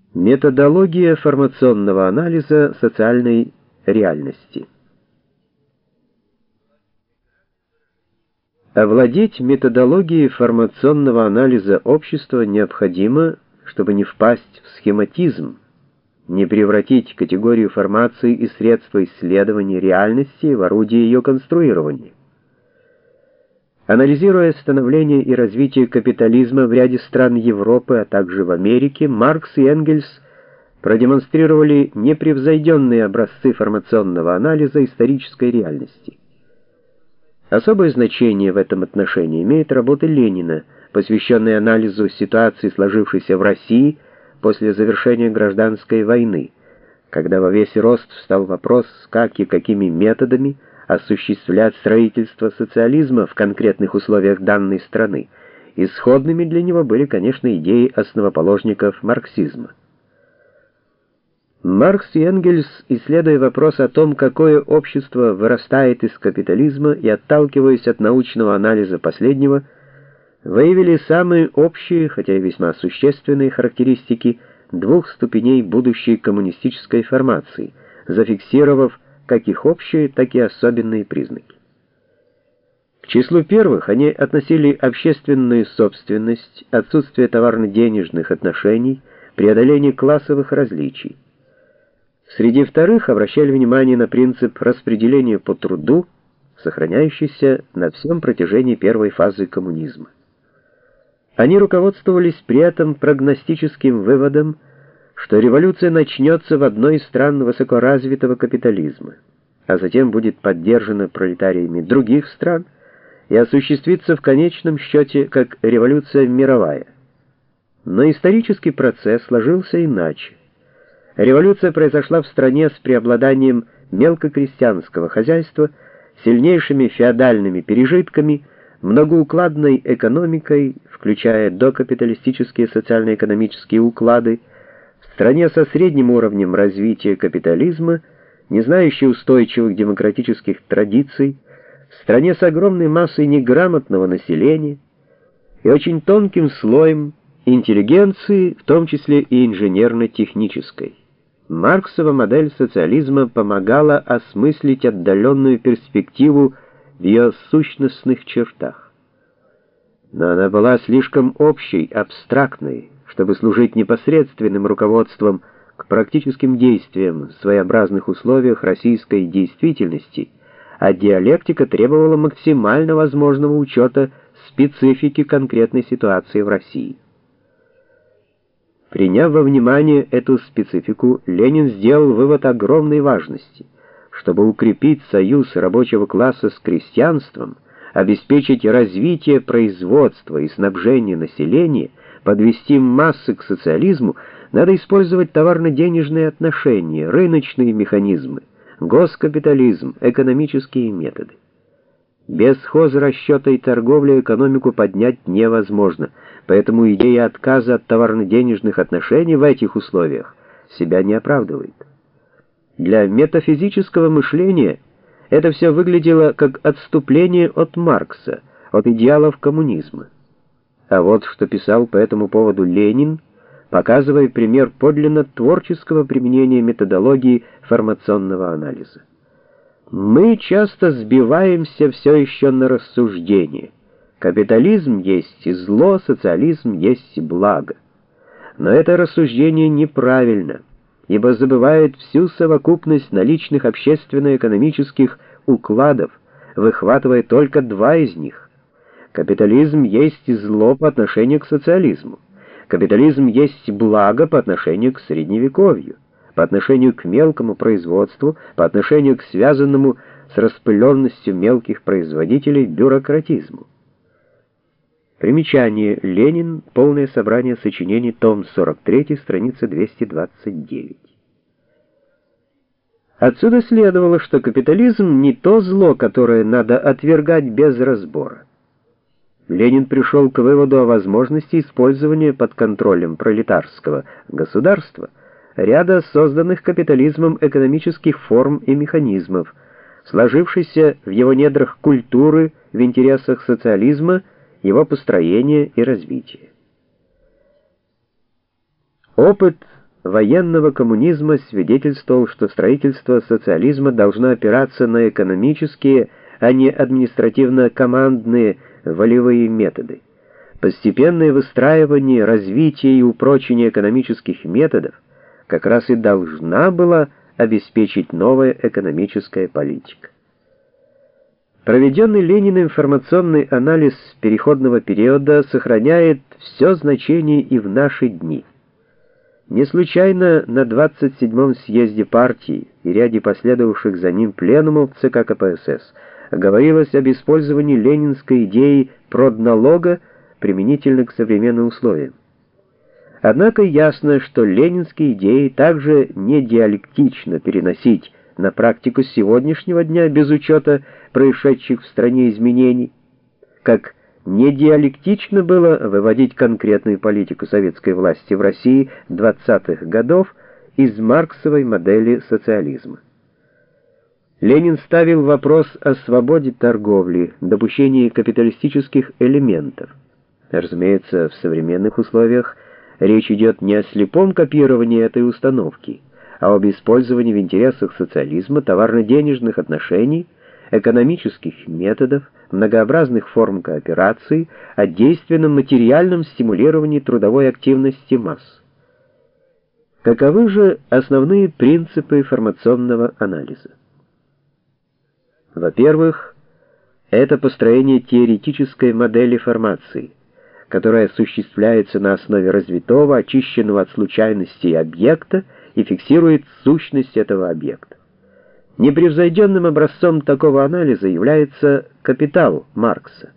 Методология формационного анализа социальной реальности. Овладеть методологией формационного анализа общества необходимо, чтобы не впасть в схематизм, не превратить категорию формации и средства исследования реальности в орудие ее конструирования. Анализируя становление и развитие капитализма в ряде стран Европы, а также в Америке, Маркс и Энгельс продемонстрировали непревзойденные образцы формационного анализа исторической реальности. Особое значение в этом отношении имеет работа Ленина, посвященная анализу ситуации, сложившейся в России после завершения гражданской войны, когда во весь рост встал вопрос, как и какими методами осуществлять строительство социализма в конкретных условиях данной страны. Исходными для него были, конечно, идеи основоположников марксизма. Маркс и Энгельс, исследуя вопрос о том, какое общество вырастает из капитализма и отталкиваясь от научного анализа последнего, выявили самые общие, хотя и весьма существенные характеристики двух ступеней будущей коммунистической формации, зафиксировав как их общие, так и особенные признаки. К числу первых они относили общественную собственность, отсутствие товарно-денежных отношений, преодоление классовых различий. Среди вторых обращали внимание на принцип распределения по труду, сохраняющийся на всем протяжении первой фазы коммунизма. Они руководствовались при этом прогностическим выводом, что революция начнется в одной из стран высокоразвитого капитализма, а затем будет поддержана пролетариями других стран и осуществится в конечном счете как революция мировая. Но исторический процесс сложился иначе. Революция произошла в стране с преобладанием мелкокрестьянского хозяйства, сильнейшими феодальными пережитками, многоукладной экономикой, включая докапиталистические социально-экономические уклады, в стране со средним уровнем развития капитализма, не знающей устойчивых демократических традиций, в стране с огромной массой неграмотного населения и очень тонким слоем интеллигенции, в том числе и инженерно-технической. Марксова модель социализма помогала осмыслить отдаленную перспективу в ее сущностных чертах. Но она была слишком общей, абстрактной, чтобы служить непосредственным руководством к практическим действиям в своеобразных условиях российской действительности, а диалектика требовала максимально возможного учета специфики конкретной ситуации в России. Приняв во внимание эту специфику, Ленин сделал вывод огромной важности. Чтобы укрепить союз рабочего класса с крестьянством, обеспечить развитие производства и снабжение населения, подвести массы к социализму, надо использовать товарно-денежные отношения, рыночные механизмы, госкапитализм, экономические методы. Без хозрасчета и торговли экономику поднять невозможно, поэтому идея отказа от товарно-денежных отношений в этих условиях себя не оправдывает. Для метафизического мышления это все выглядело как отступление от Маркса, от идеалов коммунизма. А вот что писал по этому поводу Ленин, показывая пример подлинно творческого применения методологии формационного анализа. Мы часто сбиваемся все еще на рассуждение. Капитализм есть и зло, социализм есть и благо. Но это рассуждение неправильно, ибо забывает всю совокупность наличных общественно-экономических укладов, выхватывая только два из них. Капитализм есть и зло по отношению к социализму. Капитализм есть благо по отношению к Средневековью, по отношению к мелкому производству, по отношению к связанному с распыленностью мелких производителей бюрократизму. Примечание. Ленин. Полное собрание сочинений. Том 43, страница 229. Отсюда следовало, что капитализм не то зло, которое надо отвергать без разбора. Ленин пришел к выводу о возможности использования под контролем пролетарского государства ряда созданных капитализмом экономических форм и механизмов, сложившейся в его недрах культуры в интересах социализма, его построения и развития. Опыт военного коммунизма свидетельствовал, что строительство социализма должно опираться на экономические, а не административно-командные волевые методы. Постепенное выстраивание, развитие и упрочение экономических методов как раз и должна была обеспечить новая экономическая политика. Проведенный Лениным информационный анализ переходного периода сохраняет все значение и в наши дни. Не случайно на 27-м съезде партии и ряде последовавших за ним пленумов ЦК КПСС говорилось об использовании ленинской идеи продналога применительно к современным условиям. Однако ясно, что ленинские идеи также не диалектично переносить на практику сегодняшнего дня без учета происшедших в стране изменений, как не диалектично было выводить конкретную политику советской власти в России 20-х годов из марксовой модели социализма. Ленин ставил вопрос о свободе торговли, допущении капиталистических элементов. Разумеется, в современных условиях речь идет не о слепом копировании этой установки, а об использовании в интересах социализма товарно-денежных отношений, экономических методов, многообразных форм кооперации, о действенном материальном стимулировании трудовой активности масс. Каковы же основные принципы формационного анализа? Во-первых, это построение теоретической модели формации, которая осуществляется на основе развитого, очищенного от случайностей объекта и фиксирует сущность этого объекта. Непревзойденным образцом такого анализа является «Капитал» Маркса.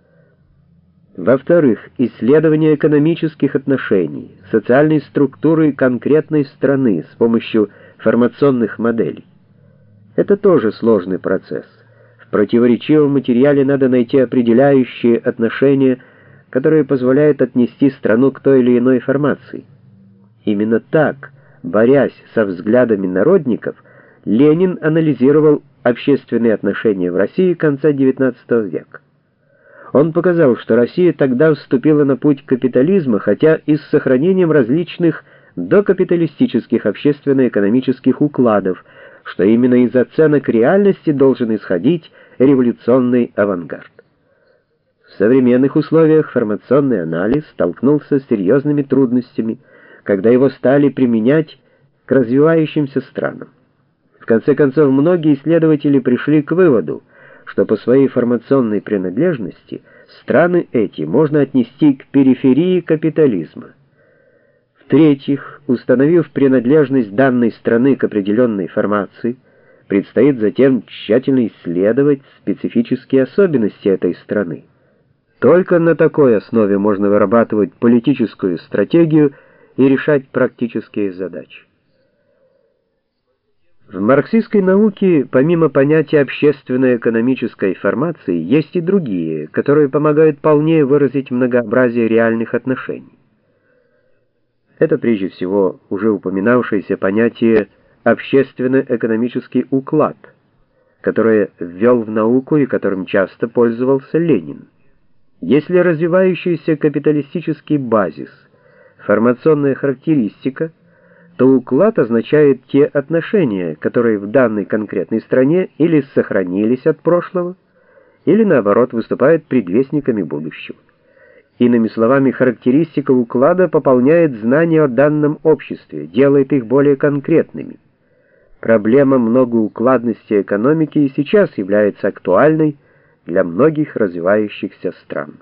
Во-вторых, исследование экономических отношений, социальной структуры конкретной страны с помощью формационных моделей. Это тоже сложный процесс. В противоречивом материале надо найти определяющие отношения, которые позволяют отнести страну к той или иной формации. Именно так, борясь со взглядами народников, Ленин анализировал общественные отношения в России конца XIX века. Он показал, что Россия тогда вступила на путь капитализма, хотя и с сохранением различных докапиталистических общественно-экономических укладов, что именно из оценок реальности должен исходить революционный авангард. В современных условиях формационный анализ столкнулся с серьезными трудностями, когда его стали применять к развивающимся странам. В конце концов, многие исследователи пришли к выводу, что по своей формационной принадлежности страны эти можно отнести к периферии капитализма. В-третьих, установив принадлежность данной страны к определенной формации, предстоит затем тщательно исследовать специфические особенности этой страны. Только на такой основе можно вырабатывать политическую стратегию и решать практические задачи. В марксистской науке, помимо понятия общественно-экономической формации, есть и другие, которые помогают полнее выразить многообразие реальных отношений. Это прежде всего уже упоминавшееся понятие «общественно-экономический уклад», которое ввел в науку и которым часто пользовался Ленин. Если развивающийся капиталистический базис, формационная характеристика, то уклад означает те отношения, которые в данной конкретной стране или сохранились от прошлого, или наоборот выступают предвестниками будущего. Иными словами, характеристика уклада пополняет знания о данном обществе, делает их более конкретными. Проблема многоукладности экономики и сейчас является актуальной для многих развивающихся стран.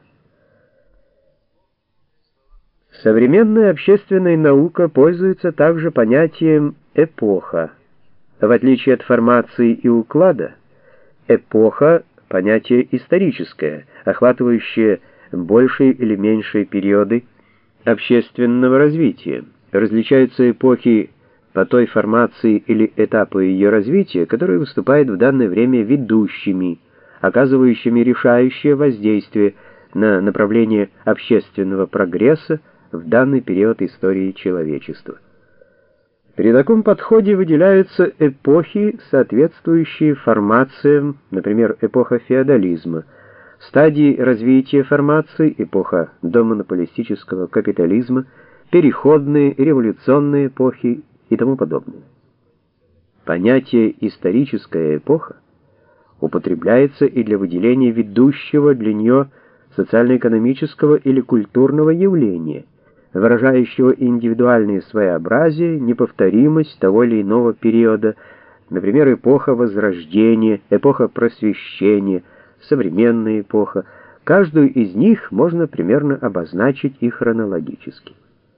Современная общественная наука пользуется также понятием «эпоха». В отличие от формации и уклада, эпоха — понятие историческое, охватывающее большие или меньшие периоды общественного развития. Различаются эпохи по той формации или этапу ее развития, которые выступают в данное время ведущими, оказывающими решающее воздействие на направление общественного прогресса в данный период истории человечества. При таком подходе выделяются эпохи, соответствующие формациям, например, эпоха феодализма, стадии развития формации, эпоха домонополистического капитализма, переходные, революционные эпохи и тому подобное. Понятие «историческая эпоха» употребляется и для выделения ведущего для нее социально-экономического или культурного явления, выражающего индивидуальное своеобразие, неповторимость того или иного периода, например, эпоха Возрождения, эпоха Просвещения, современная эпоха. Каждую из них можно примерно обозначить и хронологически.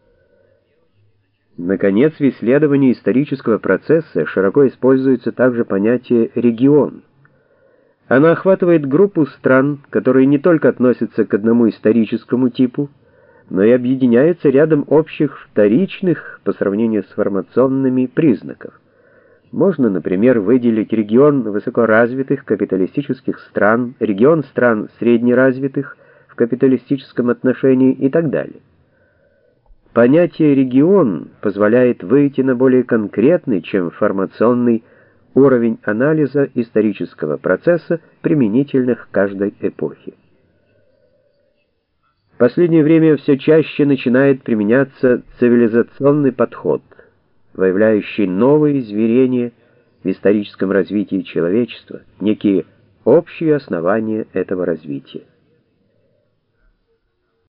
Наконец, в исследовании исторического процесса широко используется также понятие «регион». Оно охватывает группу стран, которые не только относятся к одному историческому типу, но и объединяются рядом общих вторичных по сравнению с формационными признаков. Можно, например, выделить регион высокоразвитых капиталистических стран, регион стран среднеразвитых в капиталистическом отношении и так далее. Понятие «регион» позволяет выйти на более конкретный, чем формационный, уровень анализа исторического процесса, применительных к каждой эпохе. В последнее время все чаще начинает применяться цивилизационный подход, выявляющий новые измерения в историческом развитии человечества, некие общие основания этого развития.